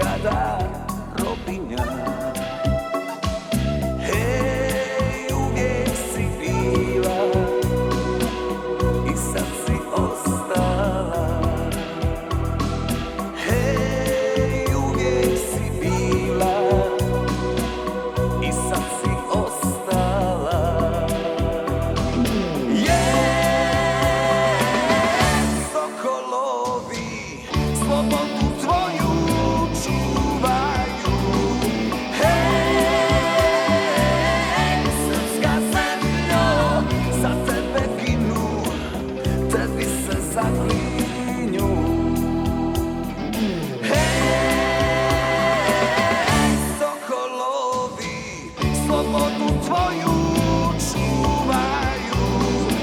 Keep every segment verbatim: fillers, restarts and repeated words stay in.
nikada robinja. Hej, uvijek si bila i sad si ostala. Hej, uvijek si bila i sad si ostala. Sokolovi slobodu tvoju čuvaju. Hej, srpska zemljo, za tebe ginu, tebi se zaklinju. Hej, sokolovi slobodu tvoju čuvaju.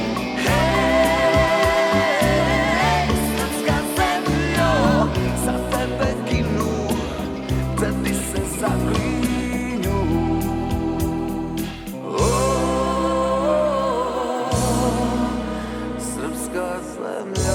Hej, srpska zemljo, za tebe ginu, tebi se zaklinju. O, srpska zemlja.